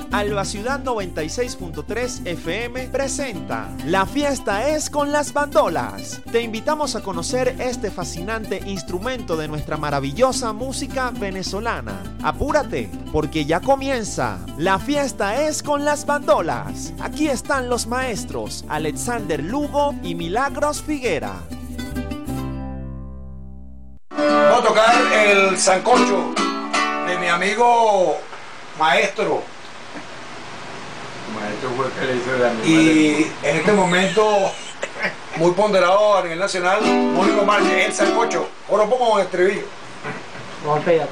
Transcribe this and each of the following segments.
Alba Ciudad 96.3 FM presenta La fiesta es con las bandolas. Te invitamos a conocer este fascinante instrumento de nuestra maravillosa música venezolana. Apúrate, porque ya comienza. La fiesta es con las bandolas. Aquí están los maestros Alexander Lugo y Milagros Figuera. Vamos a tocar el sancocho de mi amigo maestro. Maestro fue el que le hizo el animal. Y en este momento, muy ponderado a nivel nacional, Mónico Márquez, el sancocho. Ahora pongo un estribillo. Golpea.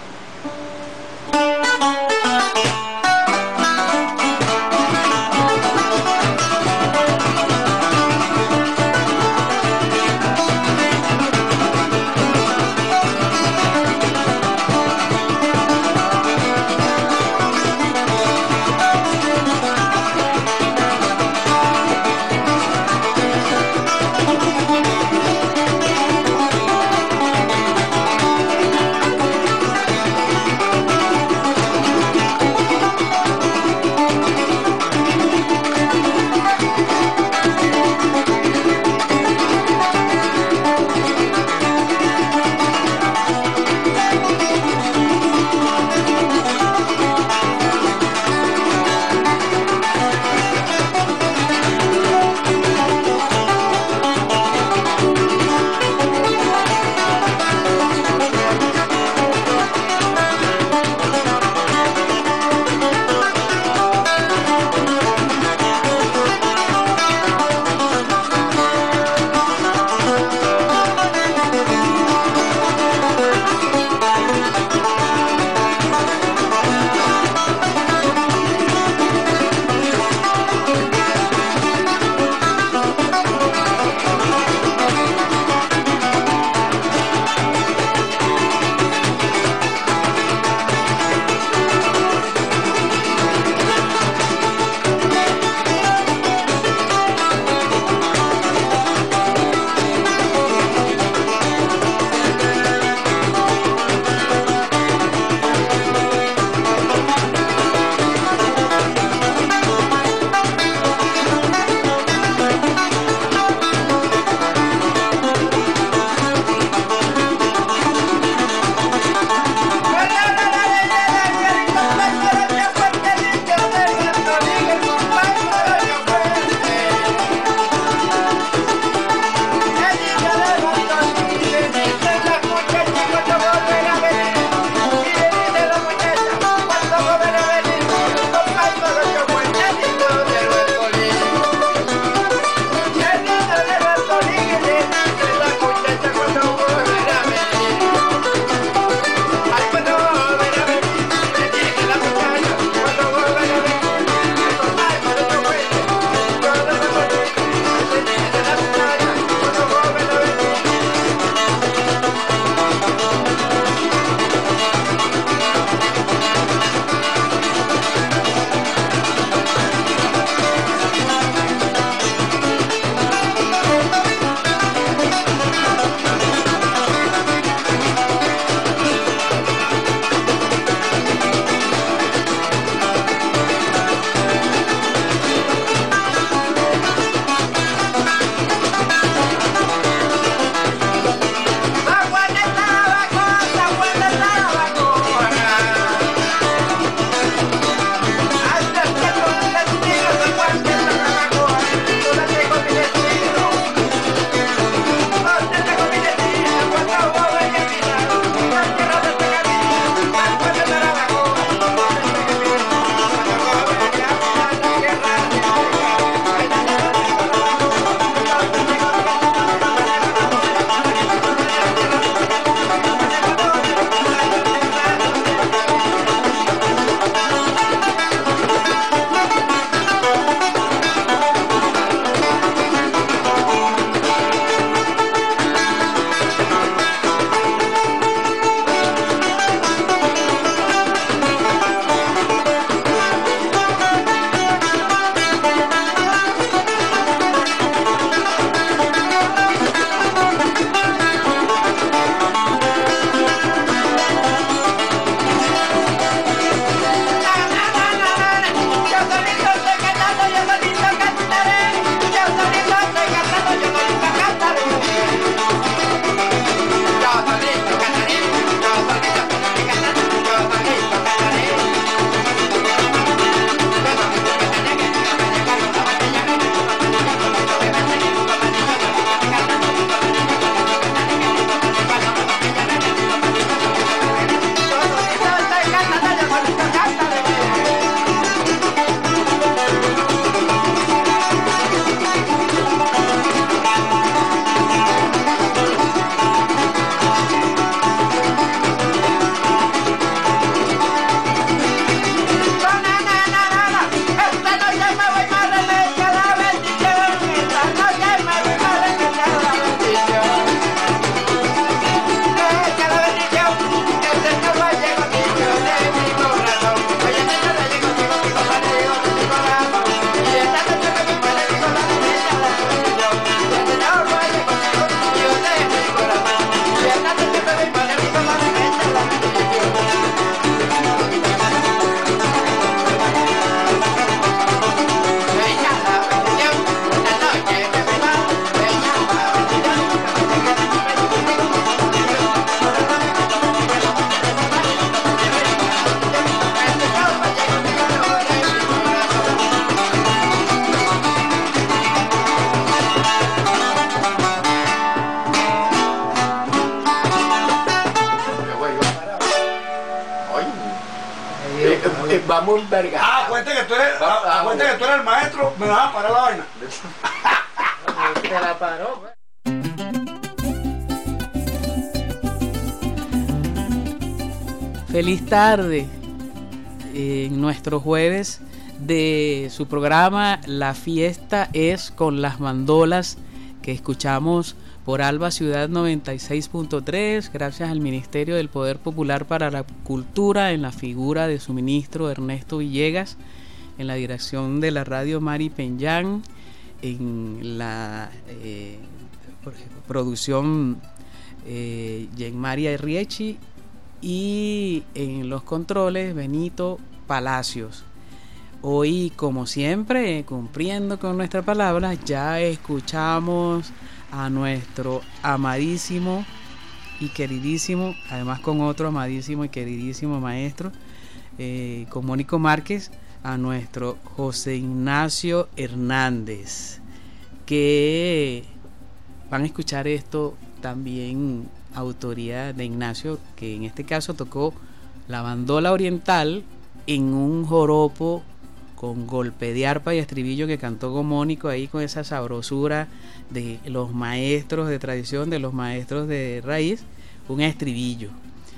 Vamos en verga. Cuenta que tú eres el maestro, me vas a parar la vaina. Te la paró. Feliz tarde en nuestro jueves de su programa La Fiesta es con las Bandolas, que escuchamos por Alba Ciudad 96.3, gracias al Ministerio del Poder Popular para la Cultura, en la figura de su ministro Ernesto Villegas, en la dirección de la radio Mari Peñán, en la producción Jean-Maria Riechi, y en los controles Benito Palacios. Hoy, como siempre, cumpliendo con nuestra palabra, ya escuchamos a nuestro amadísimo y queridísimo, además con otro amadísimo y queridísimo maestro, con Mónico Márquez, a nuestro José Ignacio Hernández, que van a escuchar esto también, autoría de Ignacio, que en este caso tocó la bandola oriental en un joropo con golpe de arpa y estribillo que cantó con Mónico ahí, con esa sabrosura de los maestros de tradición, de los maestros de raíz, un estribillo.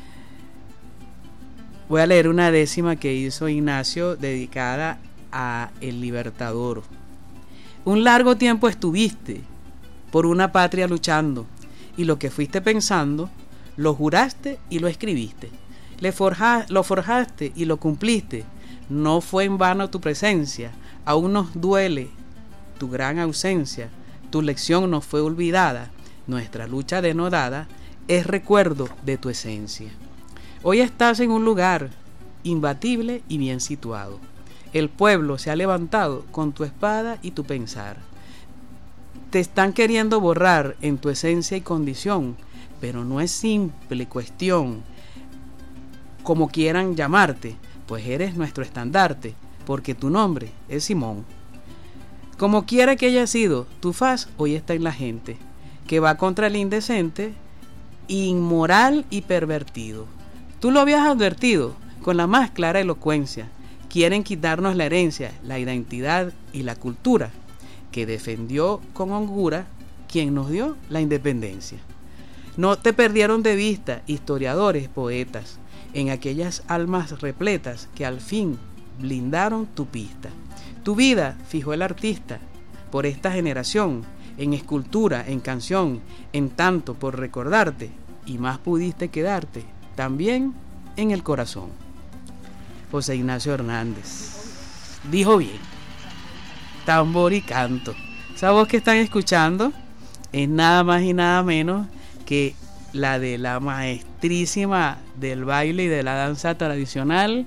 Voy a leer una décima que hizo Ignacio dedicada a El Libertador. Un largo tiempo estuviste por una patria luchando, y lo que fuiste pensando, lo juraste y lo escribiste. Lo forjaste y lo cumpliste. No fue en vano tu presencia. Aún nos duele tu gran ausencia. Tu lección no fue olvidada. Nuestra lucha denodada es recuerdo de tu esencia. Hoy estás en un lugar imbatible y bien situado. El pueblo se ha levantado con tu espada y tu pensar. Te están queriendo borrar en tu esencia y condición, pero no es simple cuestión como quieran llamarte, pues eres nuestro estandarte, porque tu nombre es Simón. Como quiera que haya sido, tu faz hoy está en la gente, que va contra el indecente, inmoral y pervertido. Tú lo habías advertido con la más clara elocuencia. Quieren quitarnos la herencia, la identidad y la cultura que defendió con hongura quien nos dio la independencia. No te perdieron de vista historiadores, poetas, en aquellas almas repletas que al fin blindaron tu pista. Tu vida fijó el artista por esta generación, en escultura, en canción, en tanto por recordarte, y más pudiste quedarte también en el corazón. José Ignacio Hernández dijo bien. Tambor y canto. Esa voz que están escuchando es nada más y nada menos que la de la maestrísima del baile y de la danza tradicional,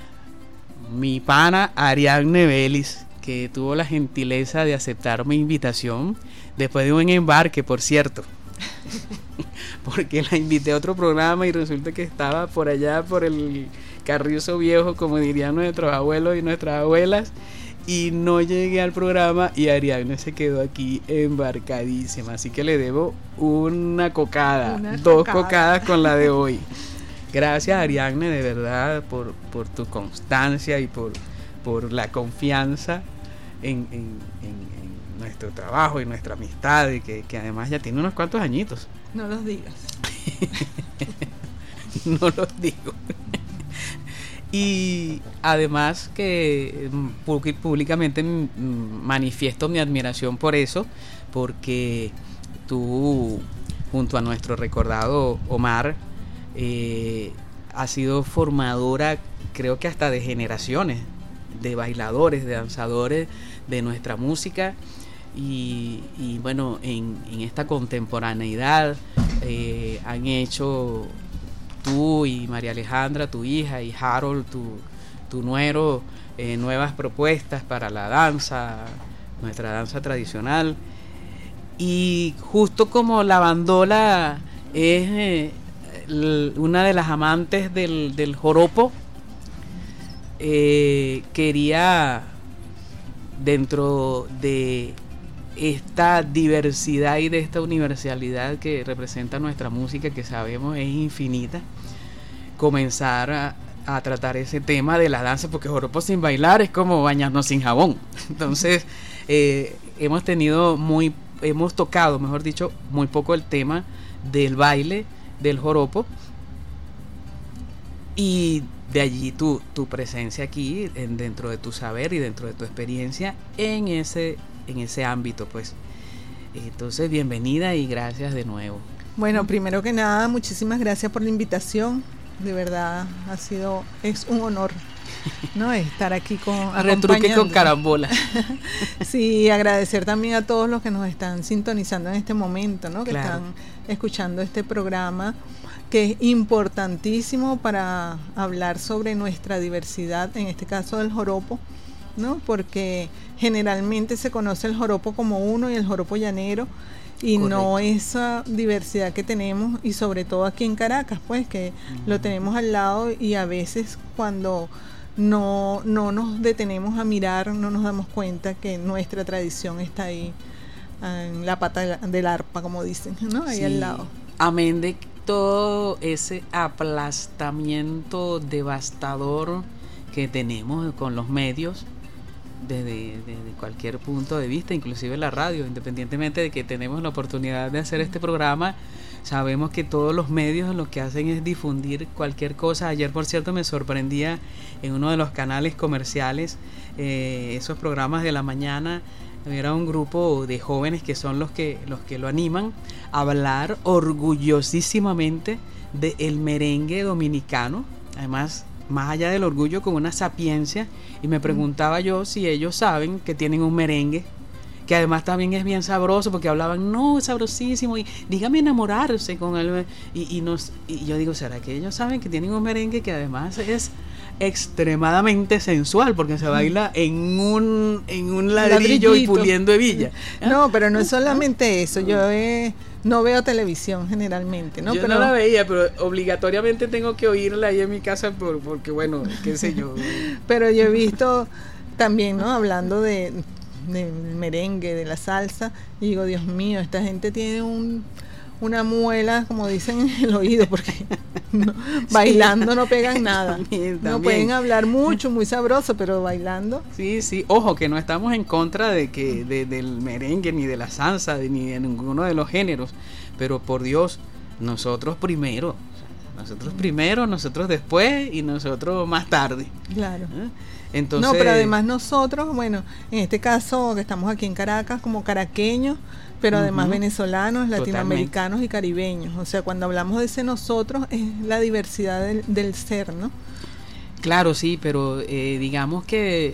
mi pana Ariadne Vélez, que tuvo la gentileza de aceptar mi invitación después de un embarque, por cierto, porque la invité a otro programa y resulta que estaba por allá por el Carrizo Viejo, como dirían nuestros abuelos y nuestras abuelas, y no llegué al programa y Ariadne se quedó aquí embarcadísima, así que le debo una cocada, dos cocadas con la de hoy. Gracias, Ariadne, de verdad, por tu constancia y por la confianza en nuestro trabajo y nuestra amistad, y que además ya tiene unos cuantos añitos. No los digas. No los digo. Y además que públicamente manifiesto mi admiración por eso, porque tú, junto a nuestro recordado Omar, has sido formadora, creo que hasta de generaciones de bailadores, de danzadores de nuestra música, y bueno, en esta contemporaneidad han hecho tú y María Alejandra, tu hija, y Harold, tu nuero, nuevas propuestas para la danza, nuestra danza tradicional. Y justo como la bandola es una de las amantes del joropo, quería, dentro de esta diversidad y de esta universalidad que representa nuestra música, que sabemos es infinita, comenzar a tratar ese tema de la danza, porque joropo sin bailar es como bañarnos sin jabón. Entonces, hemos tocado, mejor dicho, muy poco el tema del baile, del joropo, y de allí tu presencia aquí, dentro de tu saber y dentro de tu experiencia en ese ámbito, pues. Entonces, bienvenida y gracias de nuevo. Bueno, primero que nada, muchísimas gracias por la invitación. De verdad, es un honor, ¿no? Estar aquí Retruque con carambola. Sí, agradecer también a todos los que nos están sintonizando en este momento, ¿no? Que claro. Están escuchando este programa, que es importantísimo para hablar sobre nuestra diversidad, en este caso del joropo, ¿no? Porque generalmente se conoce el joropo como uno y el joropo llanero, y correcto. No esa diversidad que tenemos, y sobre todo aquí en Caracas, pues que lo tenemos al lado, y a veces cuando no nos detenemos a mirar, no nos damos cuenta que nuestra tradición está ahí en la pata del arpa, como dicen, ¿no? Ahí sí, al lado. Amén de todo ese aplastamiento devastador que tenemos con los medios, desde cualquier punto de vista, inclusive la radio, independientemente de que tenemos la oportunidad de hacer este programa, sabemos que todos los medios lo que hacen es difundir cualquier cosa. Ayer, por cierto, me sorprendía en uno de los canales comerciales, esos programas de la mañana, era un grupo de jóvenes que son los que lo animan a hablar orgullosísimamente del merengue dominicano, además más allá del orgullo, con una sapiencia, y me preguntaba yo si ellos saben que tienen un merengue que además también es bien sabroso, porque hablaban, no, es sabrosísimo, y dígame enamorarse con él, y yo digo, ¿será que ellos saben que tienen un merengue que además es extremadamente sensual, porque se baila en un ladrillo y puliendo hebilla? No, pero no es solamente eso. Yo no veo televisión generalmente, ¿no? Yo pero no la veía, pero obligatoriamente tengo que oírla ahí en mi casa porque bueno, qué sé yo. Pero yo he visto también, ¿no? Hablando del merengue, de la salsa, y digo, Dios mío, esta gente tiene una muela, como dicen, en el oído, porque bailando no pegan nada. También. No pueden hablar mucho, muy sabroso, pero bailando. Sí, ojo, que no estamos en contra del merengue, ni de la salsa, ni de ninguno de los géneros, pero por Dios, nosotros primero, nosotros después y nosotros más tarde. Claro. Entonces, no, pero además nosotros, bueno, en este caso que estamos aquí en Caracas como caraqueños, pero además venezolanos, latinoamericanos y caribeños. O sea, cuando hablamos de ese nosotros, es la diversidad del ser, ¿no? Claro, sí, pero digamos que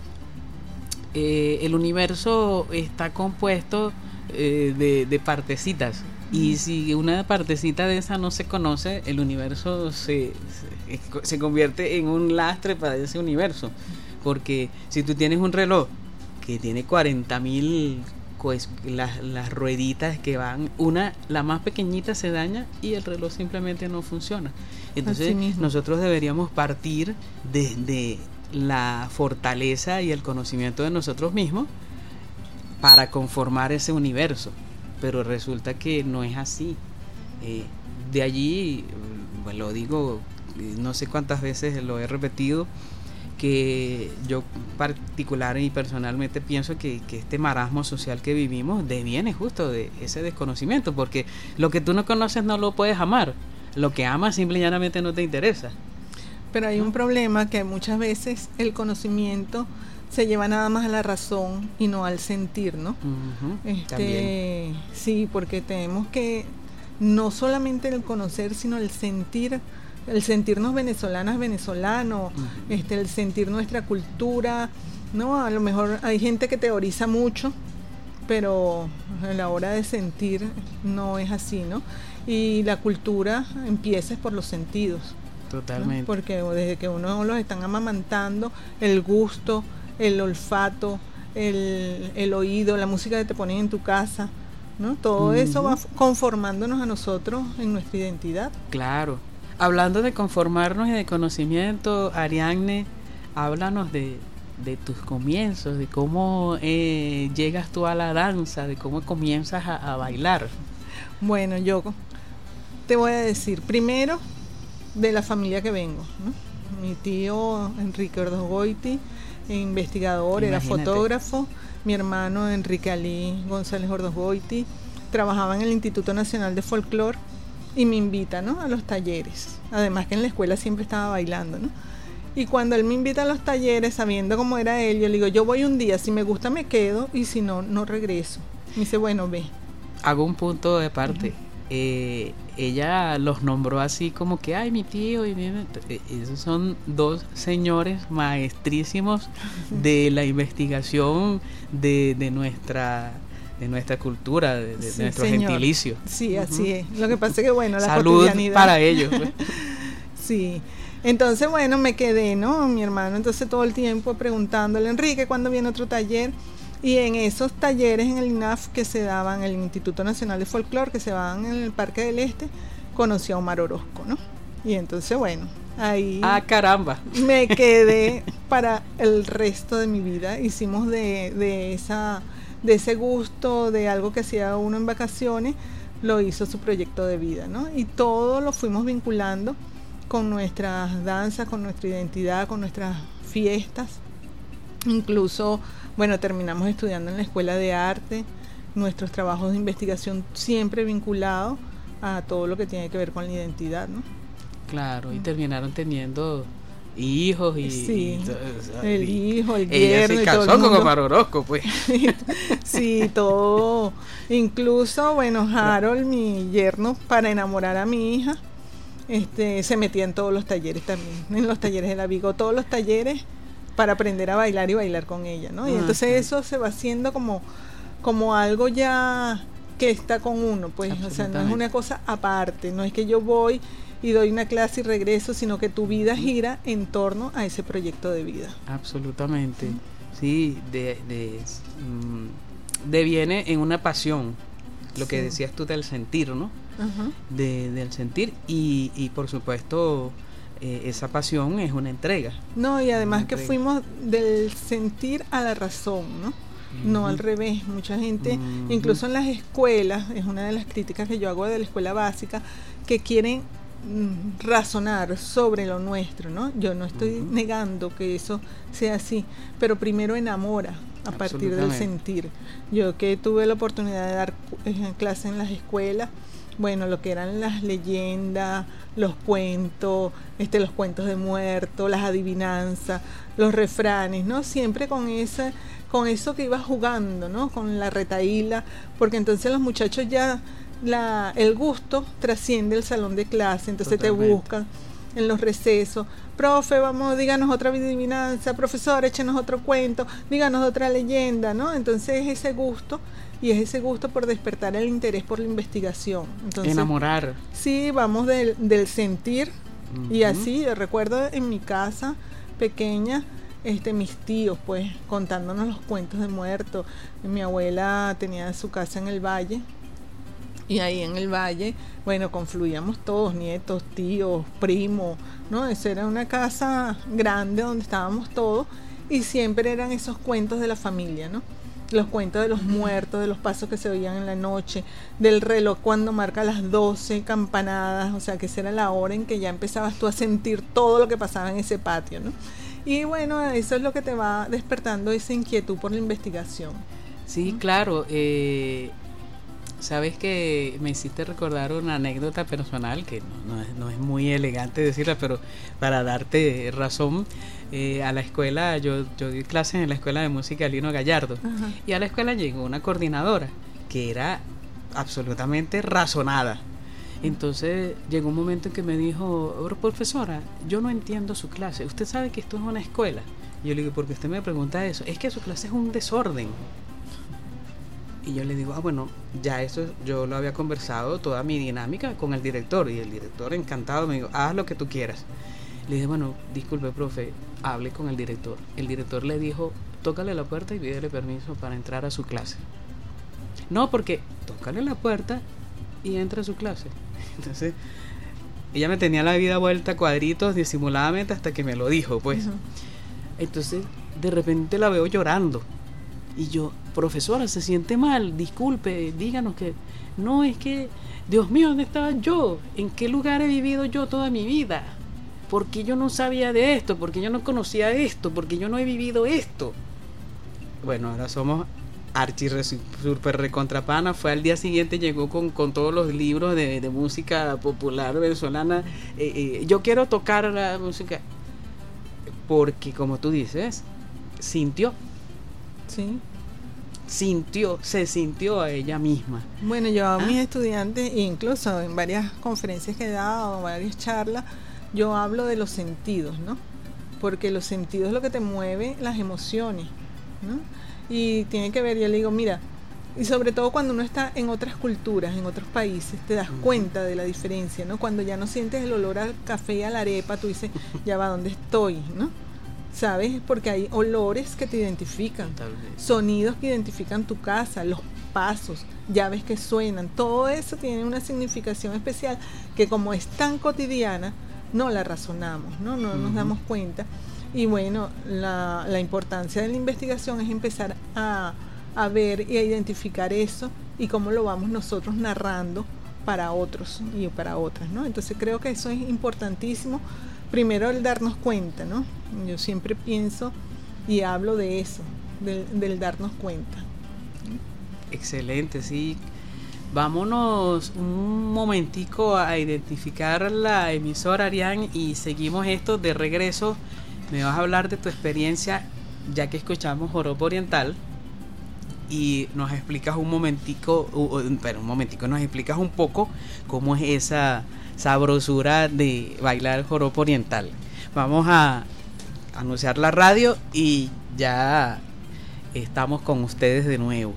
el universo está compuesto de partecitas, y si una partecita de esa no se conoce, el universo se convierte en un lastre para ese universo, porque si tú tienes un reloj que tiene 40.000, pues las rueditas que van, la más pequeñita se daña y el reloj simplemente no funciona. Entonces nosotros deberíamos partir desde la fortaleza y el conocimiento de nosotros mismos para conformar ese universo, pero resulta que no es así. De allí, bueno, lo digo, no sé cuántas veces lo he repetido, que yo particular y personalmente pienso que este marasmo social que vivimos deviene justo de ese desconocimiento, porque lo que tú no conoces no lo puedes amar, lo que amas simple y llanamente no te interesa. Pero hay un problema, que muchas veces el conocimiento se lleva nada más a la razón y no al sentir, ¿no? También. Sí, porque tenemos que no solamente el conocer, sino el sentir. El sentirnos venezolanos, el sentir nuestra cultura, ¿no? A lo mejor hay gente que teoriza mucho, pero a la hora de sentir no es así, ¿no? Y la cultura empieza por los sentidos. Totalmente. ¿No? Porque desde que uno los están amamantando, el gusto, el olfato, el oído, la música que te ponen en tu casa, ¿no? Todo eso va conformándonos a nosotros en nuestra identidad. Claro. Hablando de conformarnos y de conocimiento, Ariadne, háblanos de tus comienzos, de cómo llegas tú a la danza, de cómo comienzas a bailar. Bueno, yo te voy a decir, primero, de la familia que vengo, ¿no? Mi tío Enrique Ordogoiti, investigador, era Imagínate. fotógrafo. Mi hermano Enrique Ali González Ordogoiti trabajaba en el Instituto Nacional de Folclore y me invita, ¿no?, a los talleres. Además que en la escuela siempre estaba bailando, ¿no? Y cuando él me invita a los talleres, sabiendo cómo era él, yo le digo, yo voy un día, si me gusta me quedo y si no, no regreso. Me dice, bueno, ve. Hago un punto de parte. Ella los nombró así como que, ay, mi tío, esos son dos señores maestrísimos de la investigación de nuestra cultura, de Sí, nuestro señor. gentilicio. Sí, así es. Lo que pasa es que, bueno, la Salud cotidianidad. para ellos. Pues. Sí. Entonces, bueno, me quedé, ¿no? Mi hermano, entonces todo el tiempo preguntándole, Enrique, ¿cuándo viene otro taller? Y en esos talleres en el INAF que se daban, el Instituto Nacional de Folclore, que se daban en el Parque del Este, conocí a Omar Orozco, ¿no? Y entonces, bueno, ahí Ah, caramba. me quedé para el resto de mi vida. Hicimos de ese gusto, de algo que hacía uno en vacaciones, lo hizo su proyecto de vida, ¿no? Y todo lo fuimos vinculando con nuestras danzas, con nuestra identidad, con nuestras fiestas. Incluso, bueno, terminamos estudiando en la Escuela de Arte, nuestros trabajos de investigación siempre vinculados a todo lo que tiene que ver con la identidad, ¿no? Claro, y terminaron teniendo hijos y... Sí, y todo, o sea, el hijo, el ella yerno se y todo el casó con mundo. Omar Orozco, pues. Sí, todo. Incluso, bueno, Harold, mi yerno, para enamorar a mi hija, se metía en todos los talleres también, en los talleres de la Vigo, todos los talleres para aprender a bailar y bailar con ella, ¿no? Y entonces eso se va haciendo como algo ya que está con uno, pues, o sea, no es una cosa aparte, no es que yo voy y doy una clase y regreso, sino que tu vida gira en torno a ese proyecto de vida. Absolutamente. Sí, deviene en una pasión, lo que Sí. decías tú del sentir, ¿no? Ajá. Del sentir y por supuesto esa pasión es una entrega. No, y además Una que entrega. fuimos del sentir a la razón, ¿no? No al revés. Mucha gente, Ujú. incluso en las escuelas, es una de las críticas que yo hago de la escuela básica, que quieren razonar sobre lo nuestro, ¿no? Yo no estoy Ujú. negando que eso sea así, pero primero enamora a partir del Absolutamente. sentir. Yo que tuve la oportunidad de dar clases en las escuelas, bueno, lo que eran las leyendas, los cuentos de muertos, las adivinanzas, los refranes, ¿no? Siempre con eso que ibas jugando, ¿no? Con la retahíla, porque entonces los muchachos ya el gusto trasciende el salón de clase, entonces Totalmente. te buscan en los recesos, profe, vamos, díganos otra adivinanza, profesor, échenos otro cuento, díganos otra leyenda, ¿no? Entonces es ese gusto, y es ese gusto por despertar el interés por la investigación. Entonces, Enamorar. sí, vamos del sentir, y Ujú. así, yo recuerdo en mi casa pequeña, mis tíos, pues, contándonos los cuentos de muertos. Mi abuela tenía su casa en el valle, y ahí en el valle, bueno, confluíamos todos, nietos, tíos, primos, ¿no? Eso era una casa grande donde estábamos todos, y siempre eran esos cuentos de la familia, ¿no? Los cuentos de los muertos, de los pasos que se oían en la noche, del reloj cuando marca las 12 campanadas, o sea, que esa era la hora en que ya empezabas tú a sentir todo lo que pasaba en ese patio, ¿no? Y bueno, eso es lo que te va despertando esa inquietud por la investigación. Sí, claro. Sabes que me hiciste recordar una anécdota personal que no es muy elegante decirla, pero para darte razón, a la escuela, yo di clases en la escuela de música Lino Gallardo. Ajá. Y a la escuela llegó una coordinadora que era absolutamente razonada. Entonces llegó un momento en que me dijo, profesora, yo no entiendo su clase, usted sabe que esto es una escuela. Y yo le digo, ¿por qué usted me pregunta eso? Es que su clase es un desorden. Y yo le digo, bueno, ya eso yo lo había conversado, toda mi dinámica con el director. Y el director encantado me dijo, haz lo que tú quieras. Le dije, bueno, disculpe, profe, hable con el director. El director le dijo, tócale la puerta y pídele permiso para entrar a su clase. No, porque tócale la puerta y entra a su clase. Entonces, ella me tenía la vida vuelta a cuadritos disimuladamente hasta que me lo dijo, pues. Ujú. Entonces, de repente la veo llorando. Y yo, profesora, se siente mal, disculpe, díganos que... No, es que, Dios mío, ¿dónde estaba yo? ¿En qué lugar he vivido yo toda mi vida? ¿por qué yo no sabía de esto? ¿Por qué yo no conocía esto? ¿Por qué yo no he vivido esto? Bueno, ahora somos super recontrapana. Fue al día siguiente, llegó con todos los libros de música popular venezolana. Yo quiero tocar la música porque, como tú dices, sintió. Sí. Se sintió a ella misma. Bueno, yo a mis estudiantes, incluso en varias conferencias que he dado, varias charlas, yo hablo de los sentidos, ¿no? Porque los sentidos es lo que te mueve las emociones, ¿no? Y tiene que ver, yo le digo, mira, y sobre todo cuando uno está en otras culturas, en otros países, te das cuenta de la diferencia, ¿no? Cuando ya no sientes el olor al café y a la arepa, tú dices, ya va, ¿dónde estoy?, ¿no? ¿Sabes? Porque hay olores que te identifican, sonidos que identifican tu casa, los pasos, llaves que suenan, todo eso tiene una significación especial que, como es tan cotidiana, no la razonamos, no nos damos cuenta. Y bueno, la importancia de la investigación es empezar a ver y a identificar eso y cómo lo vamos nosotros narrando para otros y para otras, ¿no? Entonces creo que eso es importantísimo. Primero, el darnos cuenta, ¿no? Yo siempre pienso y hablo de eso, del darnos cuenta. Excelente, sí. Vámonos un momentico a identificar la emisora, Arián, y seguimos esto de regreso. Me vas a hablar de tu experiencia, ya que escuchamos Joropo Oriental, y nos explicas un momentico, nos explicas un poco cómo es esa sabrosura de bailar joropo oriental. Vamos a anunciar la radio y ya estamos con ustedes de nuevo.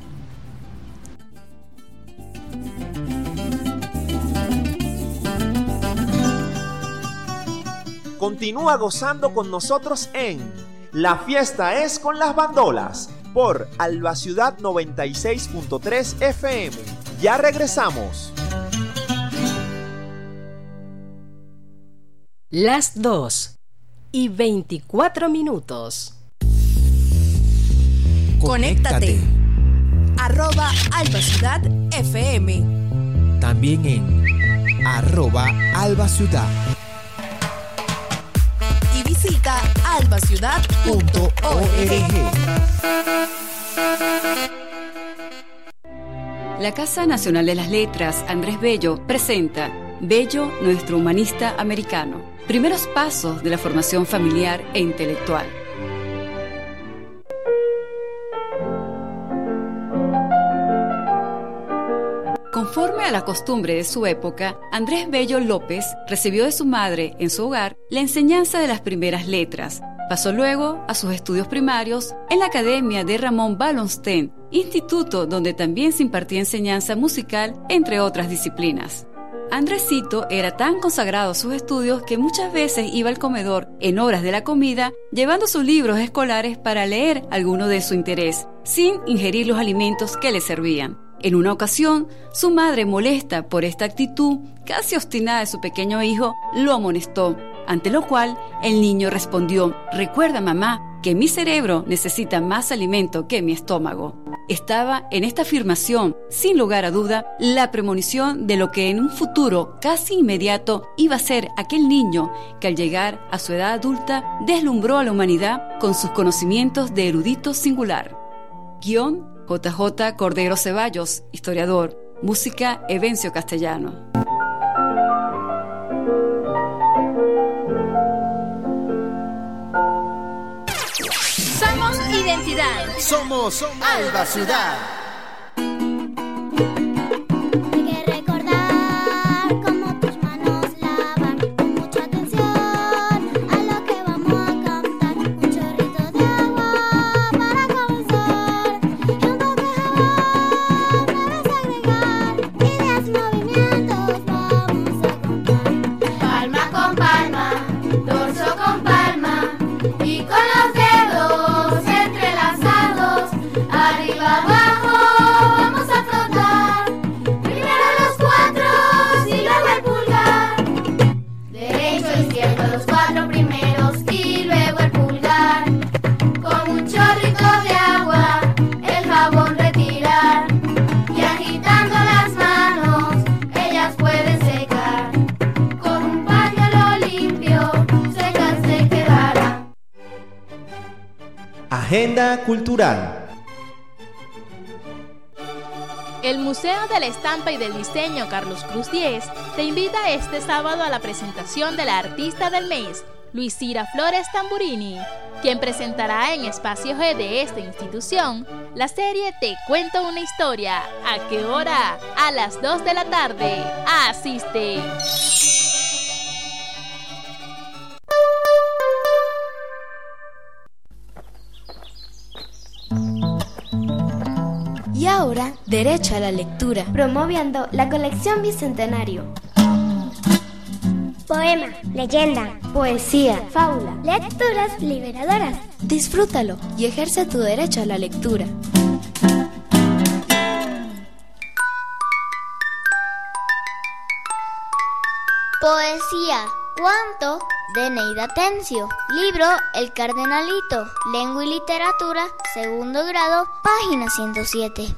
Continúa gozando con nosotros en La Fiesta es con las Bandolas por Alba Ciudad 96.3 FM. Ya regresamos. Las 2:24. Conéctate. @Alba Ciudad FM. También en @Alba Ciudad. Y visita albaciudad.org. La Casa Nacional de las Letras, Andrés Bello, presenta Bello, nuestro humanista americano. Primeros pasos de la formación familiar e intelectual. Conforme a la costumbre de su época, Andrés Bello López recibió de su madre, en su hogar, la enseñanza de las primeras letras. Pasó luego a sus estudios primarios en la Academia de Ramón Wallenstein, instituto donde también se impartía enseñanza musical, entre otras disciplinas. Andresito era tan consagrado a sus estudios que muchas veces iba al comedor en horas de la comida llevando sus libros escolares para leer alguno de su interés, sin ingerir los alimentos que le servían. En una ocasión, su madre, molesta por esta actitud casi obstinada de su pequeño hijo, lo amonestó, ante lo cual el niño respondió: «Recuerda, mamá, que mi cerebro necesita más alimento que mi estómago». Estaba en esta afirmación, sin lugar a duda, la premonición de lo que en un futuro casi inmediato iba a ser aquel niño que, al llegar a su edad adulta, deslumbró a la humanidad con sus conocimientos de erudito singular. Guión: JJ Cordero Ceballos, historiador. Música: Evencio Castellano. Somos identidad. Somos Alba Ciudad. Con un pañuelo limpio Agenda Cultural. El Museo de la Estampa y del Diseño Carlos Cruz 10 te invita este sábado a la presentación de la artista del mes, Luisira Flores Tamburini, quien presentará en Espacio G de esta institución la serie Te Cuento una Historia. ¿A qué hora? A las 2 de la tarde. ¡Asiste! Y ahora, derecho a la lectura, promoviendo la colección Bicentenario. Poema, leyenda, poesía, fábula, lecturas liberadoras. Disfrútalo y ejerce tu derecho a la lectura. Poesía, cuento de Neida Tencio. Libro El Cardenalito, Lengua y Literatura, segundo grado, página 107.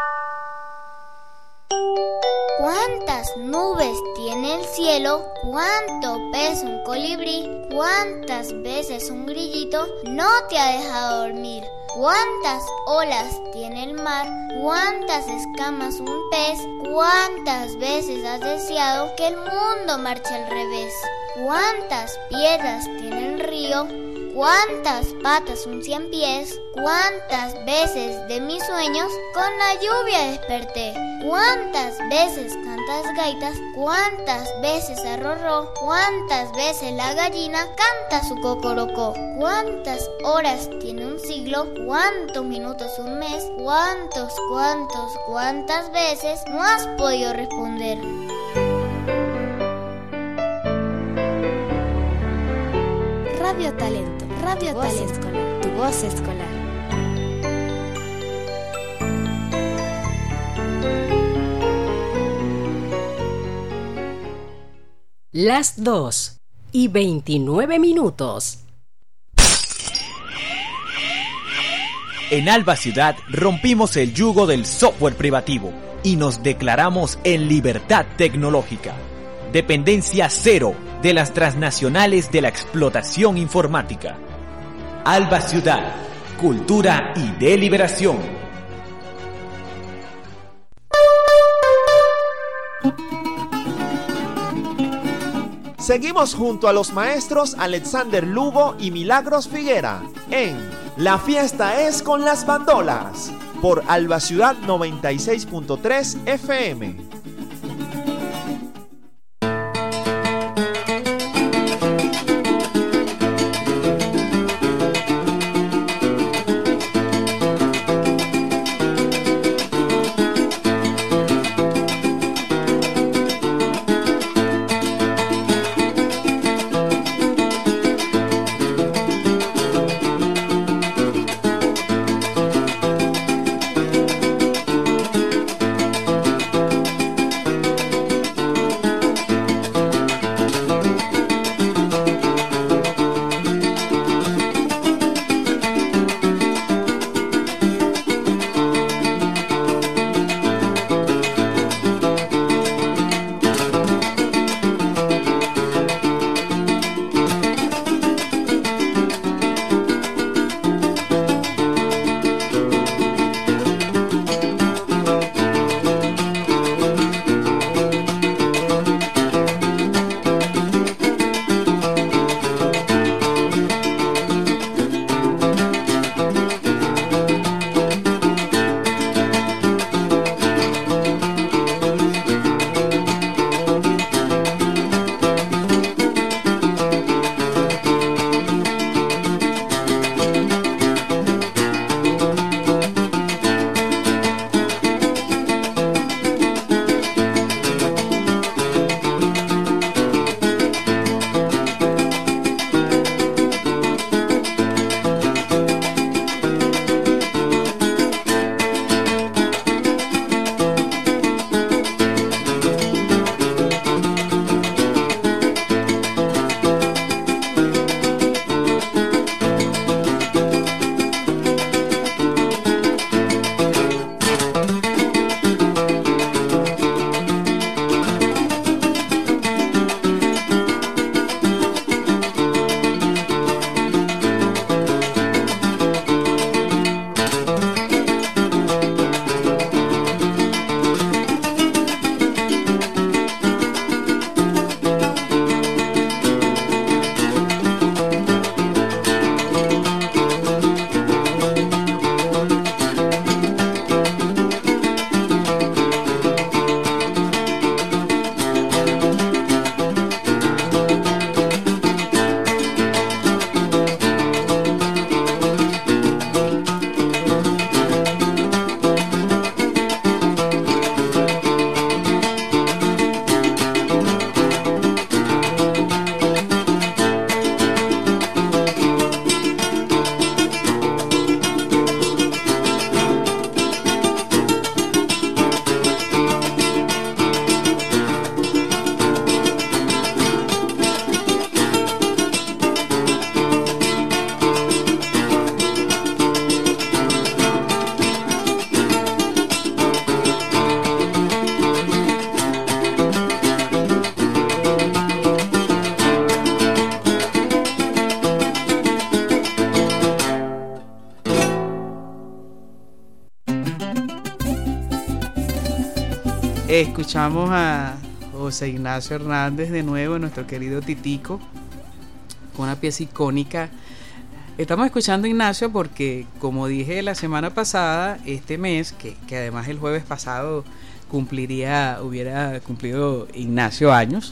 ¿Cuántas nubes tiene el cielo? ¿Cuánto pesa un colibrí? ¿Cuántas veces un grillito no te ha dejado dormir? ¿Cuántas olas tiene el mar? ¿Cuántas escamas un pez? ¿Cuántas veces has deseado que el mundo marche al revés? ¿Cuántas piedras tiene el río? ¿Cuántas patas un 100 pies? ¿Cuántas veces de mis sueños con la lluvia desperté? ¿Cuántas veces cantas gaitas? ¿Cuántas veces arrorró? ¿Cuántas veces la gallina canta su cocorocó? ¿Cuántas horas tiene un siglo? ¿Cuántos minutos un mes? ¿Cuántas veces no has podido responder? Radio Talento, Radio Talento, escolar, tu voz escolar. Las 2:29. En Alba Ciudad rompimos el yugo del software privativo y nos declaramos en libertad tecnológica. Dependencia cero de las transnacionales de la explotación informática. Alba Ciudad, cultura y deliberación. Seguimos junto a los maestros Alexander Lugo y Milagros Figuera en La Fiesta es con las Bandolas por Alba Ciudad 96.3 FM. Escuchamos a José Ignacio Hernández de nuevo, nuestro querido Titico, con una pieza icónica. Estamos escuchando a Ignacio porque, como dije la semana pasada, este mes, que además el jueves pasado hubiera cumplido Ignacio años,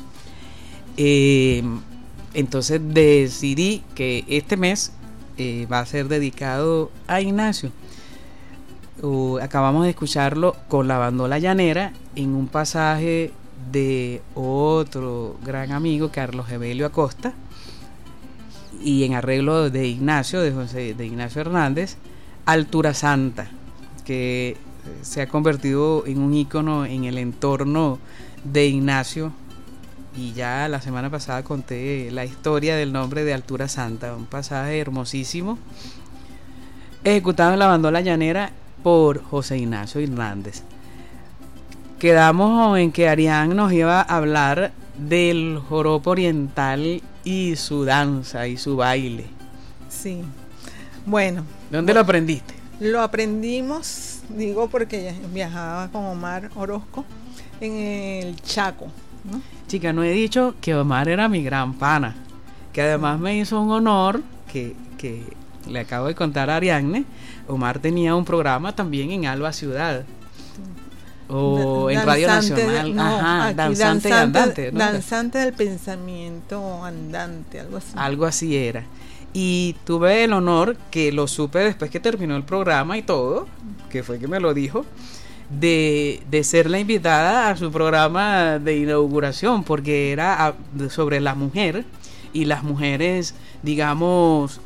entonces decidí que este mes va a ser dedicado a Ignacio. Acabamos de escucharlo con la bandola llanera en un pasaje de otro gran amigo, Carlos Evelio Acosta, y en arreglo de Ignacio, de Ignacio Hernández, Altura Santa, que se ha convertido en un ícono en el entorno de Ignacio. Y ya la semana pasada conté la historia del nombre de Altura Santa, un pasaje hermosísimo, ejecutado en la bandola llanera por José Ignacio Hernández. Quedamos en que Arián nos iba a hablar del joropo oriental y su danza y su baile. Sí. Bueno. ¿Dónde lo aprendiste? Lo aprendimos, digo, porque viajaba con Omar Orozco en el Chaco, ¿no? Chica, no he dicho que Omar era mi gran pana, que además me hizo un honor que le acabo de contar a Ariadne. Omar tenía un programa también en Alba Ciudad o en Radio Nacional, danzante y andante, ¿no? Danzante del pensamiento andante, algo así era. Y tuve el honor, que lo supe después que terminó el programa y todo, que fue que me lo dijo, de ser la invitada a su programa de inauguración, porque era sobre la mujer y las mujeres, digamos,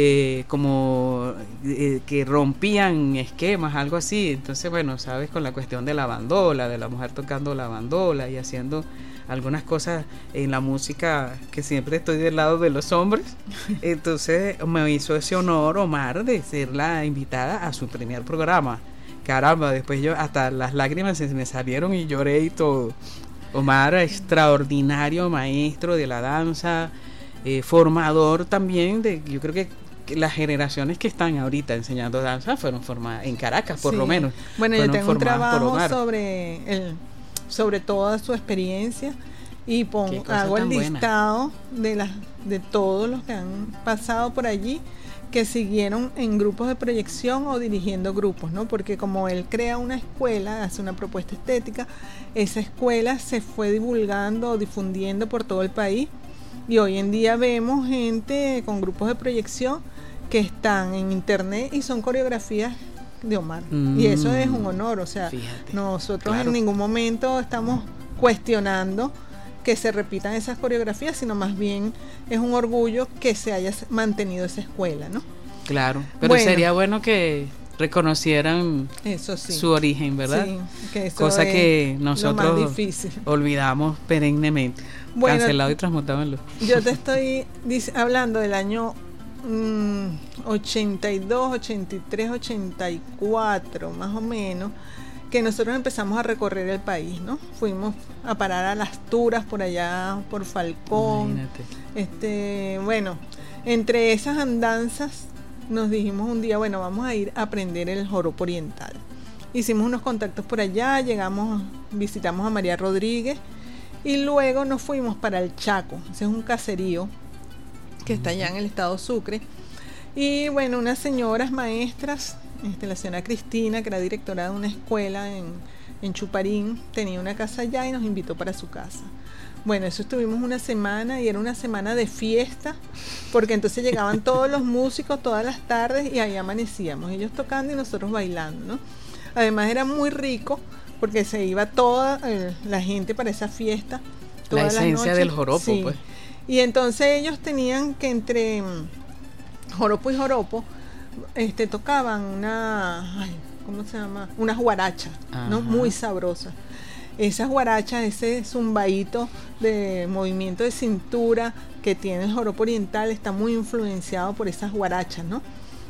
que rompían esquemas, algo así. Entonces, bueno, sabes, con la cuestión de la bandola, de la mujer tocando la bandola y haciendo algunas cosas en la música, que siempre estoy del lado de los hombres. Entonces me hizo ese honor Omar de ser la invitada a su primer programa. Caramba, después yo hasta las lágrimas se me salieron y lloré y todo. Omar, extraordinario maestro de la danza, formador también yo creo que las generaciones que están ahorita enseñando danza fueron formadas en Caracas, por lo menos. Bueno, yo tengo un trabajo sobre toda su experiencia y hago el listado de todos los que han pasado por allí, que siguieron en grupos de proyección o dirigiendo grupos, ¿no? Porque como él crea una escuela, hace una propuesta estética, esa escuela se fue divulgando o difundiendo por todo el país. Y hoy en día vemos gente con grupos de proyección que están en internet y son coreografías de Omar. Y eso es un honor, o sea, fíjate, nosotros en ningún momento estamos cuestionando que se repitan esas coreografías, sino más bien es un orgullo que se haya mantenido esa escuela, ¿no? Claro, pero sería bueno que reconocieran eso sí, su origen, ¿verdad? Sí, que eso cosa es que nosotros lo más difícil. Olvidamos perennemente. Bueno, cancelado y transmutado en luz. Yo te estoy hablando del año 82, 83, 84, más o menos, que nosotros empezamos a recorrer el país, ¿no? Fuimos a parar a Las Turas, por allá, por Falcón. Imagínate. Bueno, entre esas andanzas nos dijimos un día, bueno, vamos a ir a aprender el joropo oriental. Hicimos unos contactos por allá, visitamos a María Rodríguez y luego nos fuimos para el Chaco. Ese es un caserío que está allá en el estado Sucre. Y bueno, unas señoras maestras, la señora Cristina, que era directora de una escuela en Chuparín, tenía una casa allá y nos invitó para su casa. Bueno, eso estuvimos una semana y era una semana de fiesta, porque entonces llegaban todos los músicos todas las tardes y ahí amanecíamos, ellos tocando y nosotros bailando, ¿no? Además era muy rico porque se iba toda la gente para esa fiesta. La esencia del joropo, sí. Pues. Y entonces ellos tenían que entre joropo y joropo tocaban ¿cómo se llama? Unas guarachas, ¿no? Muy sabrosas. Esas guarachas, ese zumbadito de movimiento de cintura que tiene el joropo oriental está muy influenciado por esas guarachas, ¿no?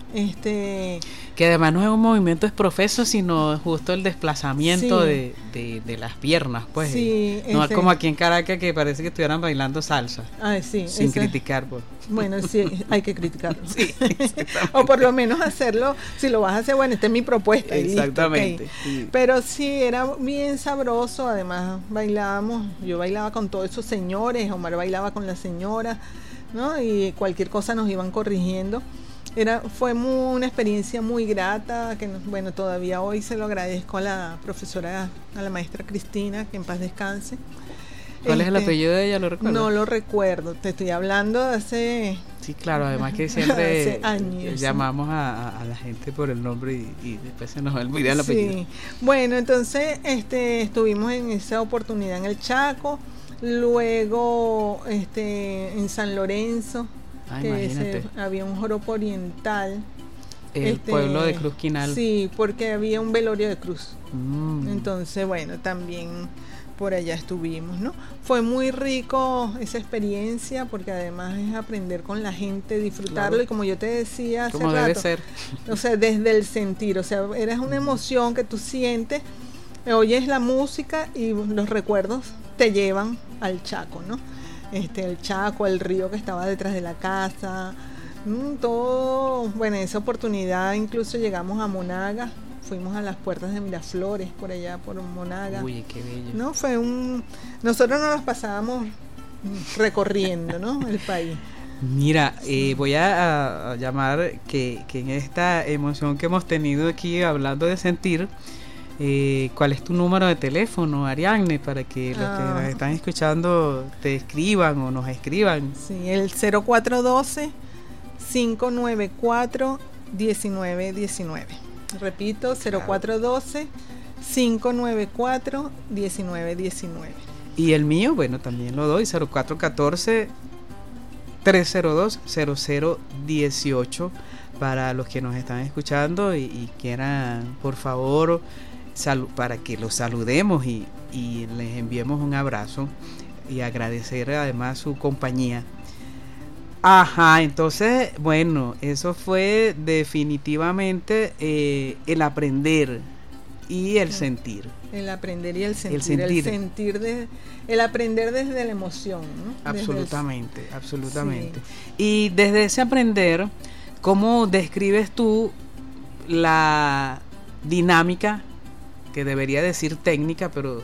Que además no es un movimiento exprofeso, sino justo el desplazamiento de las piernas, pues. Sí, no es como aquí en Caracas que parece que estuvieran bailando salsa. Sí, sin criticar, pues. Bueno, sí, hay que criticarlo. Sí, o por lo menos hacerlo, si lo vas a hacer, bueno, esta es mi propuesta. Exactamente. Listo, okay. Sí. Pero sí, era bien sabroso, además yo bailaba con todos esos señores, Omar bailaba con la señora, ¿no? Y cualquier cosa nos iban corrigiendo. Fue una experiencia muy grata, que bueno, todavía hoy se lo agradezco a la profesora, a la maestra Cristina, que en paz descanse. ¿Cuál es el apellido de ella? ¿Lo recuerdas? No lo recuerdo, te estoy hablando de hace... Sí, claro, además que siempre hace años, llamamos a la gente por el nombre y después se nos olvida el apellido. Sí, bueno, entonces estuvimos en esa oportunidad en el Chaco, luego en San Lorenzo, que había un joropo oriental. El pueblo de Cruz Quinal. Sí, porque había un velorio de Cruz. Entonces, bueno, también por allá estuvimos, ¿no? Fue muy rico esa experiencia, porque además es aprender con la gente, disfrutarlo, claro. Y como yo te decía hace como rato, debe ser. O sea, desde el sentir, o sea, era una emoción que tú sientes, oyes la música y los recuerdos te llevan al Chaco, ¿no? El Chaco, el río que estaba detrás de la casa, todo. Bueno, en esa oportunidad incluso llegamos a Monaga, fuimos a las puertas de Miraflores, por allá por Monaga. Uy, qué bello. No, nosotros nos pasábamos recorriendo, ¿no? El país. Mira, voy a llamar que en esta emoción que hemos tenido aquí hablando de sentir, ¿cuál es tu número de teléfono, Ariadne, para que los que nos están escuchando te escriban o nos escriban? Sí, el 0412-594-1919. Repito, 0412-594-1919. Y el mío, bueno, también lo doy, 0414-302-0018, para los que nos están escuchando y quieran, por favor, para que los saludemos y les enviemos un abrazo y agradecer además su compañía. Ajá, entonces, bueno, eso fue definitivamente el aprender y el sentir. El aprender y el sentir. El aprender desde la emoción, ¿no? Absolutamente, absolutamente. Sí. Y desde ese aprender, ¿cómo describes tú la dinámica, que debería decir técnica, pero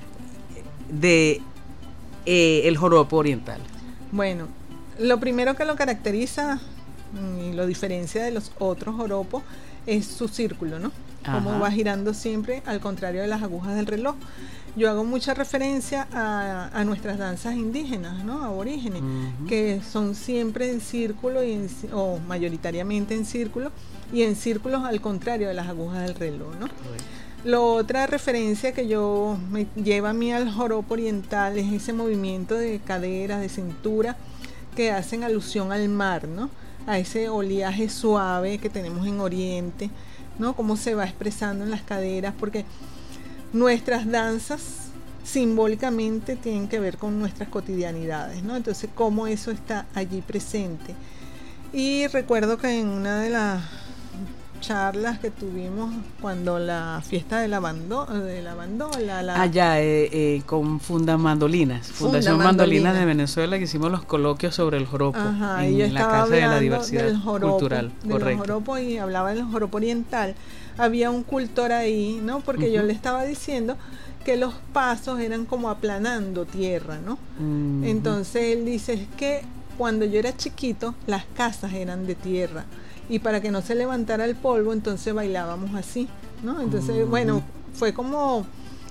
de el joropo oriental? Bueno, lo primero que lo caracteriza y lo diferencia de los otros joropos es su círculo, ¿no? Cómo va girando siempre, al contrario de las agujas del reloj. Yo hago mucha referencia a nuestras danzas indígenas, ¿no? Aborígenes, que son siempre en círculo o mayoritariamente en círculo, y en círculos al contrario de las agujas del reloj, ¿no? La otra referencia que me lleva a mí al joropo oriental es ese movimiento de caderas, de cintura, que hacen alusión al mar, ¿no? A ese oleaje suave que tenemos en Oriente, ¿no? Cómo se va expresando en las caderas, porque nuestras danzas simbólicamente tienen que ver con nuestras cotidianidades, ¿no? Entonces, cómo eso está allí presente. Y recuerdo que en una de las charlas que tuvimos cuando la fiesta de la bandola allá con Fundación Mandolinas de Venezuela, que hicimos los coloquios sobre el joropo en la Casa de la Diversidad Cultural, correcto. Joropo, y hablaba del joropo oriental. Había un cultor ahí, ¿no? Porque yo le estaba diciendo que los pasos eran como aplanando tierra, ¿no? Entonces él dice, es que cuando yo era chiquito las casas eran de tierra, y para que no se levantara el polvo, entonces bailábamos así, ¿no? Entonces, bueno, fue como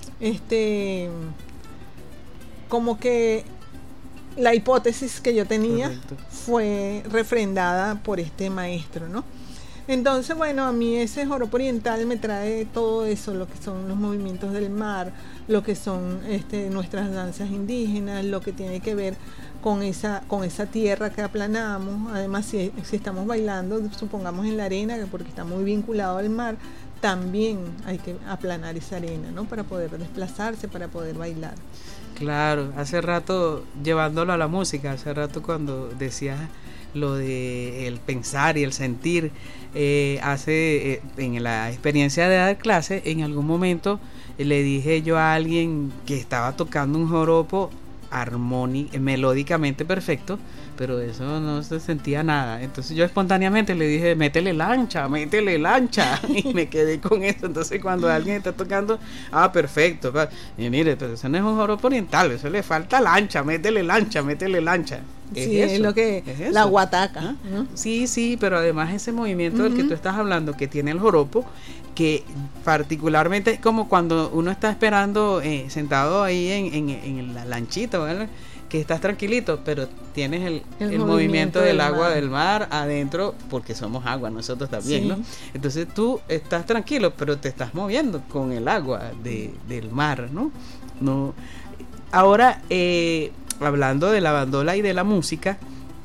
que la hipótesis que yo tenía fue refrendada por este maestro, ¿no? Entonces, bueno, a mí ese joropo oriental me trae todo eso, lo que son los movimientos del mar, lo que son nuestras danzas indígenas, lo que tiene que ver con esa tierra que aplanamos. Además, si estamos bailando, supongamos en la arena, porque está muy vinculado al mar, también hay que aplanar esa arena, ¿no? Para poder desplazarse, para poder bailar. Claro, hace rato, llevándolo a la música, hace rato cuando decías lo de el pensar y el sentir. En la experiencia de dar clase, en algún momento le dije yo a alguien que estaba tocando un joropo melódicamente perfecto, pero eso no se sentía nada. Entonces yo espontáneamente le dije, métele lancha, y me quedé con eso. Entonces cuando alguien está tocando, perfecto, y mire, pero eso no es un joropo oriental, eso le falta lancha, métele lancha. Sí, es lo que es la guataca, ¿no? Sí, pero además ese movimiento del que tú estás hablando, que tiene el joropo, que particularmente es como cuando uno está esperando sentado ahí en la lanchita, ¿verdad? Que estás tranquilito, pero tienes el movimiento del agua del mar adentro, porque somos agua nosotros también, sí, ¿no? Entonces tú estás tranquilo, pero te estás moviendo con el agua del mar, ¿no? Ahora, hablando de la bandola y de la música,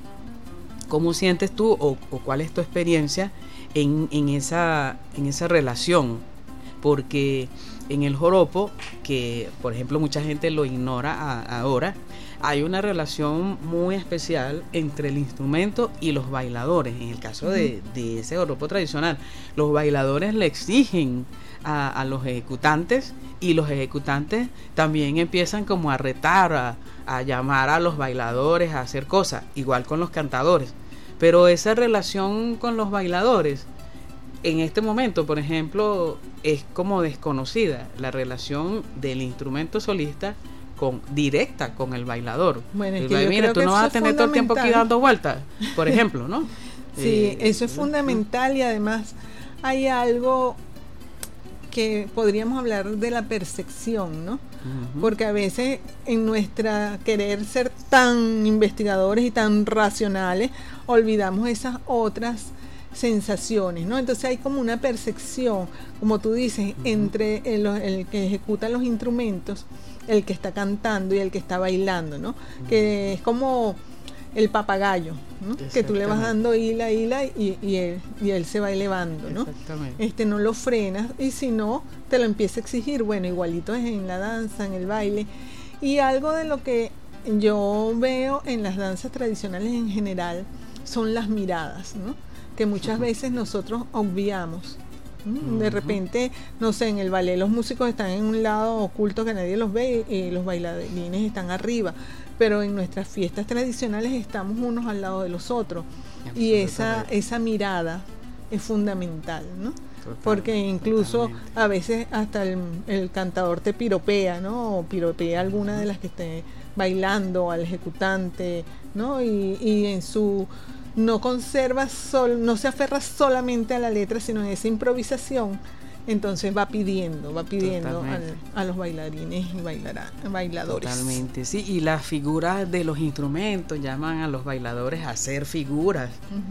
¿cómo sientes tú o cuál es tu experiencia en esa relación? Porque en el joropo, que por ejemplo mucha gente lo ignora ahora, hay una relación muy especial entre el instrumento y los bailadores. En el caso de ese joropo tradicional, los bailadores le exigen a los ejecutantes, y los ejecutantes también empiezan como a retar, a llamar a los bailadores a hacer cosas, igual con los cantadores. Pero esa relación con los bailadores en este momento, por ejemplo, es como desconocida, la relación del instrumento solista directa con el bailador. Bueno, es que mira, tú no vas a tener todo el tiempo aquí dando vueltas, por ejemplo, ¿no? Sí, eso es fundamental, y además hay algo que podríamos hablar de la percepción, ¿no? Porque a veces en nuestra querer ser tan investigadores y tan racionales, olvidamos esas otras sensaciones, ¿no? Entonces hay como una percepción, como tú dices, entre el que ejecuta los instrumentos, el que está cantando y el que está bailando, ¿no? Que es como el papagayo, ¿no? Que tú le vas dando hila y él se va elevando, ¿no? Exactamente. No lo frenas, y si no, te lo empieza a exigir. Bueno, igualito es en la danza, en el baile. Y algo de lo que yo veo en las danzas tradicionales en general son las miradas, ¿no? Que muchas veces nosotros obviamos. De repente, no sé, en el ballet los músicos están en un lado oculto que nadie los ve, y los bailarines están arriba, pero en nuestras fiestas tradicionales estamos unos al lado de los otros, y esa mirada es fundamental, ¿no? Porque incluso a veces hasta el cantador te piropea, ¿no? O piropea a alguna de las que esté bailando, al ejecutante, ¿no? Y en su no se aferra solamente a la letra, sino en esa improvisación. Entonces va pidiendo a los bailarines y bailadores. Totalmente, sí. Y las figuras de los instrumentos llaman a los bailadores a hacer figuras.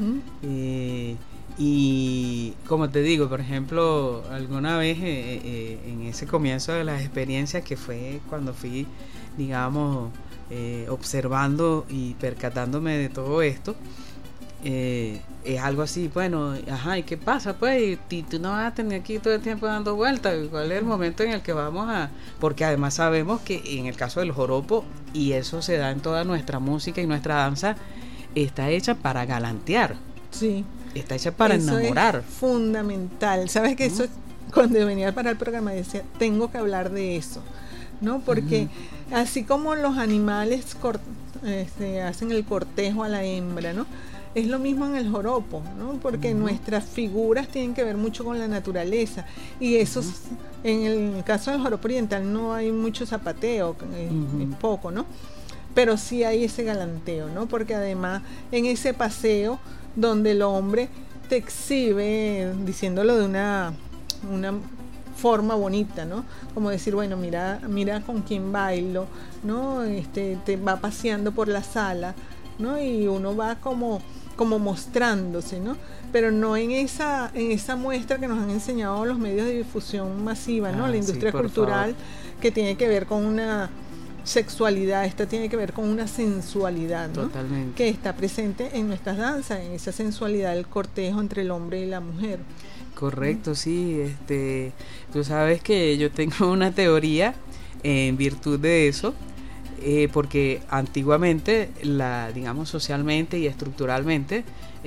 Y como te digo, por ejemplo, alguna vez en ese comienzo de las experiencias, que fue cuando fui, digamos, observando y percatándome de todo esto, es algo así, bueno, ¿y qué pasa? Pues, y tú no vas a tener aquí todo el tiempo dando vueltas. ¿Cuál es el momento en el que vamos a...? Porque además sabemos que en el caso del joropo, y eso se da en toda nuestra música y nuestra danza, está hecha para galantear. Sí. Está hecha para enamorar. Es fundamental. ¿Sabes que eso, cuando venía para el programa, decía, tengo que hablar de eso, ¿no? Porque así como los animales hacen el cortejo a la hembra, ¿no? Es lo mismo en el joropo, ¿no? Porque nuestras figuras tienen que ver mucho con la naturaleza, y eso en el caso del joropo oriental no hay mucho zapateo, es poco, ¿no? Pero sí hay ese galanteo, ¿no? Porque además en ese paseo donde el hombre te exhibe, diciéndolo de una forma bonita, ¿no? Como decir, bueno, mira con quién bailo, ¿no? Te va paseando por la sala, ¿no? Y uno va como mostrándose, ¿no? Pero no en esa muestra que nos han enseñado los medios de difusión masiva, ¿no? La industria cultural, que tiene que ver con una sexualidad, esta tiene que ver con una sensualidad, ¿no? Totalmente. Que está presente en nuestras danzas, en esa sensualidad del cortejo entre el hombre y la mujer. Correcto, sí. Tú sabes que yo tengo una teoría en virtud de eso, porque antiguamente, digamos socialmente y estructuralmente,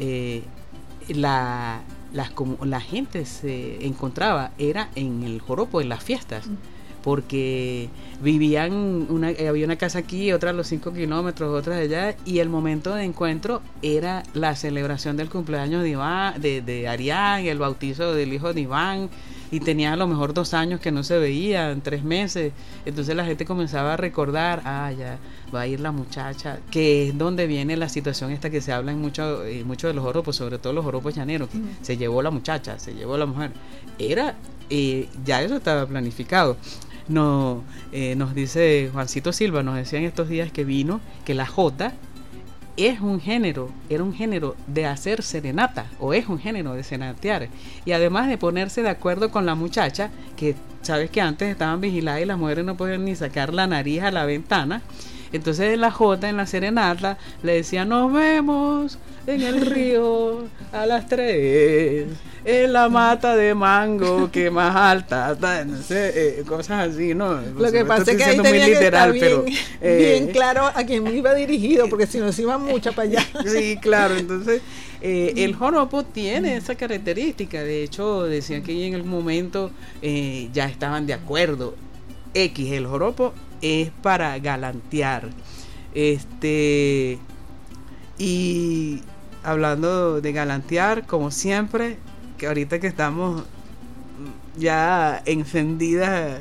la gente se encontraba era en el joropo, en las fiestas, porque había una casa aquí, otra a los 5 kilómetros, otra allá, y el momento de encuentro era la celebración del cumpleaños de Iván, de Arián, el bautizo del hijo de Iván, y tenía a lo mejor 2 años que no se veían, 3 meses, entonces la gente comenzaba a recordar, ya va a ir la muchacha, que es donde viene la situación esta que se habla en mucho de los joropos, sobre todo los joropos llaneros, que se llevó la muchacha, se llevó la mujer, ya eso estaba planificado. Nos dice Juancito Silva, nos decía en estos días que vino, que la jota era un género de hacer serenata, o es un género de serenatear, y además de ponerse de acuerdo con la muchacha, que sabes que antes estaban vigiladas y las mujeres no podían ni sacar la nariz a la ventana, entonces la jota en la serenata le decía: nos vemos en el río a las 3 en la mata de mango que más alta, no sé, cosas así, ¿no? Lo que pasa es que ahí tenía literal, que estar bien claro a quién me iba dirigido, porque si no se iban muchas para allá. Sí, claro, entonces el joropo tiene esa característica. De hecho, decían que en el momento ya estaban de acuerdo. El joropo es para galantear. Y hablando de galantear, como siempre, que ahorita que estamos ya encendidas,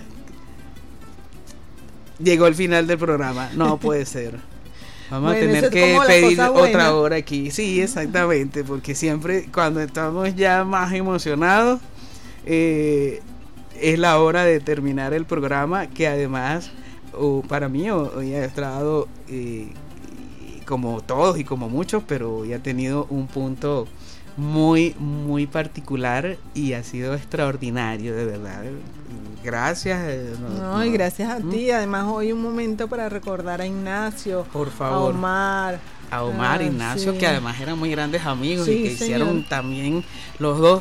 llegó el final del programa. No puede ser. Vamos a tener que pedir otra hora aquí. Sí, exactamente, porque siempre cuando estamos ya más emocionados, es la hora de terminar el programa, que además para mí hoy ha estado como todos y como muchos, pero hoy ha tenido un punto muy muy particular y ha sido extraordinario, de verdad. Gracias. Y gracias a ti. Además, hoy un momento para recordar a Ignacio, por favor, a Omar, Ignacio, sí, que además eran muy grandes amigos, sí, y que hicieron también los dos.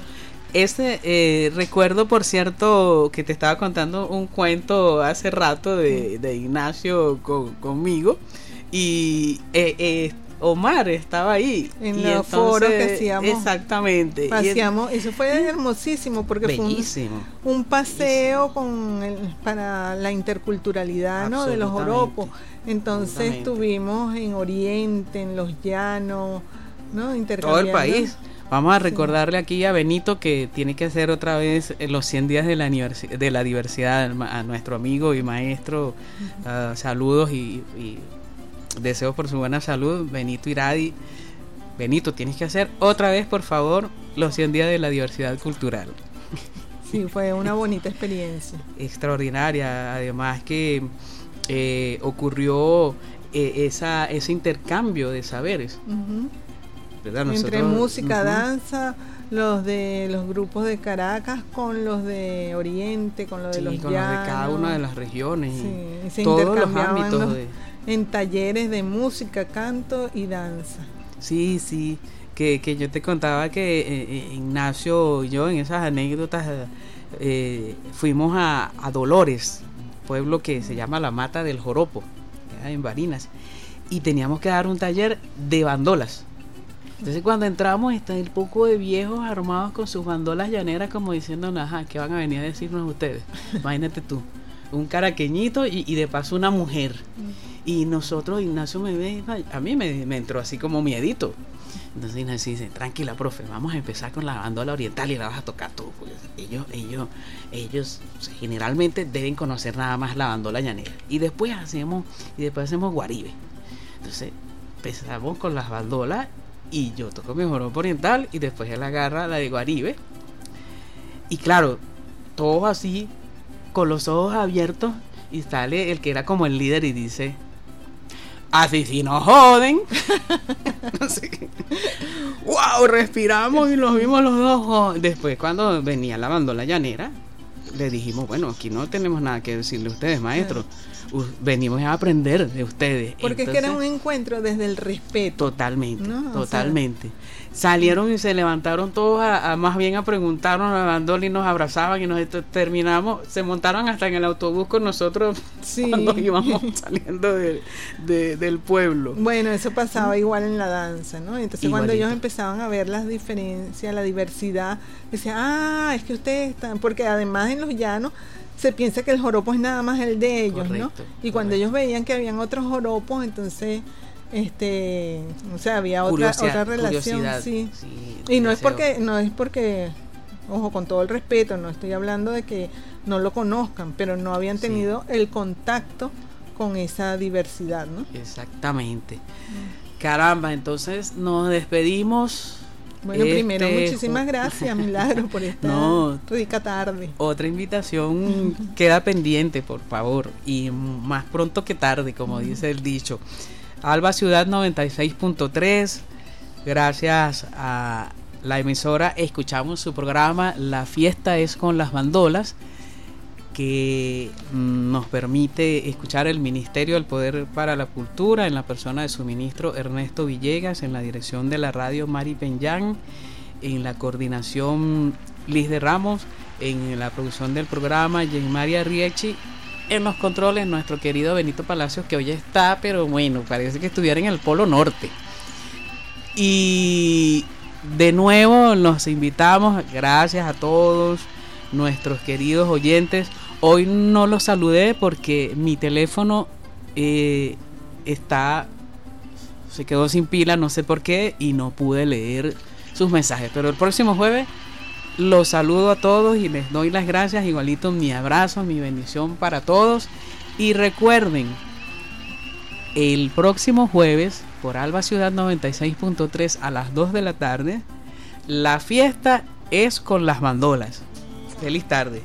Recuerdo, por cierto, que te estaba contando un cuento hace rato de Ignacio conmigo, y Omar estaba ahí en los foros que hacíamos. Exactamente. Eso fue hermosísimo, porque bellísimo. Fue un paseo para la interculturalidad, ¿no?, de los joropos. Entonces estuvimos en Oriente, en los llanos, ¿no?, intercambiando todo el país. Vamos a recordarle aquí a Benito que tiene que hacer otra vez los 100 días de la diversidad, a nuestro amigo y maestro. Saludos y deseos por su buena salud, Benito Iradi. Benito, tienes que hacer otra vez, por favor, los 100 días de la diversidad cultural. Sí, fue una bonita experiencia. Extraordinaria, además que ocurrió ese intercambio de saberes. Entre música, danza, los de los grupos de Caracas con los de Oriente, con los de los llanos, los de cada una de las regiones, y se todos los ámbitos en talleres de música, canto y danza. Sí, que yo te contaba que Ignacio y yo, en esas anécdotas, fuimos a Dolores, pueblo que se llama La Mata del Joropo, en Barinas, y teníamos que dar un taller de bandolas. Entonces, cuando entramos, está el poco de viejos armados con sus bandolas llaneras, como diciendo: ajá, ¿qué van a venir a decirnos ustedes? Imagínate tú, un caraqueñito y de paso una mujer. Y nosotros, Ignacio me ve, a mí me entró así como miedito. Entonces Ignacio dice: tranquila, profe, vamos a empezar con la bandola oriental y la vas a tocar tú. Pues ellos generalmente deben conocer nada más la bandola llanera. Y después hacemos guaribe. Entonces empezamos con las bandolas, y yo toco mi joropo oriental, y después él agarra la de guaribe. Y claro, todos así, con los ojos abiertos, y sale el que era como el líder y dice: así si nos joden. Así, wow, respiramos y los vimos los dos. Después, cuando venía la bandola llanera, le dijimos: bueno, aquí no tenemos nada que decirle a ustedes, maestros. Venimos a aprender de ustedes. Porque entonces, es que era un encuentro desde el respeto. Totalmente, ¿no? Totalmente. salieron y se levantaron todos más bien a preguntarnos a la bandola y nos abrazaban y nos terminamos, se montaron hasta en el autobús con nosotros cuando íbamos saliendo del pueblo. Bueno, eso pasaba igual en la danza, ¿no? Entonces Igualito. Cuando ellos empezaban a ver las diferencias, la diversidad, decían, es que ustedes están, porque además en los llanos se piensa que el joropo es nada más el de ellos, Correcto, ¿no? Y cuando ellos veían que habían otros joropos, entonces o sea, había otra relación, sí. Y no es porque, ojo, con todo el respeto, no estoy hablando de que no lo conozcan, pero no habían tenido el contacto con esa diversidad, ¿no? Exactamente. Caramba, entonces nos despedimos. Bueno, primero muchísimas gracias, Milagro, por esta rica tarde. Otra invitación queda pendiente, por favor, y más pronto que tarde, como dice el dicho. Alba Ciudad 96.3, gracias a la emisora escuchamos su programa La Fiesta es con las Bandolas, que nos permite escuchar el Ministerio del Poder para la Cultura en la persona de su ministro Ernesto Villegas, en la dirección de la radio Mari Peñán, en la coordinación Liz de Ramos, en la producción del programa María Riechi, en los controles nuestro querido Benito Palacios, que hoy está, pero bueno, parece que estuviera en el Polo Norte. Y de nuevo los invitamos, gracias a todos nuestros queridos oyentes. Hoy no los saludé porque mi teléfono se quedó sin pila, no sé por qué, y no pude leer sus mensajes, pero el próximo jueves los saludo a todos y les doy las gracias, igualito mi abrazo, mi bendición para todos. Y recuerden, el próximo jueves por Alba Ciudad 96.3 a las 2 de la tarde, la fiesta es con las bandolas. Feliz tarde.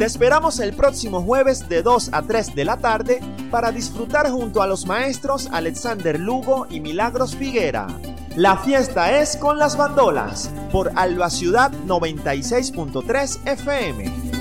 Te esperamos el próximo jueves de 2 a 3 de la tarde para disfrutar junto a los maestros Alexander Lugo y Milagros Figuera. La fiesta es con las bandolas por Alba Ciudad 96.3 FM.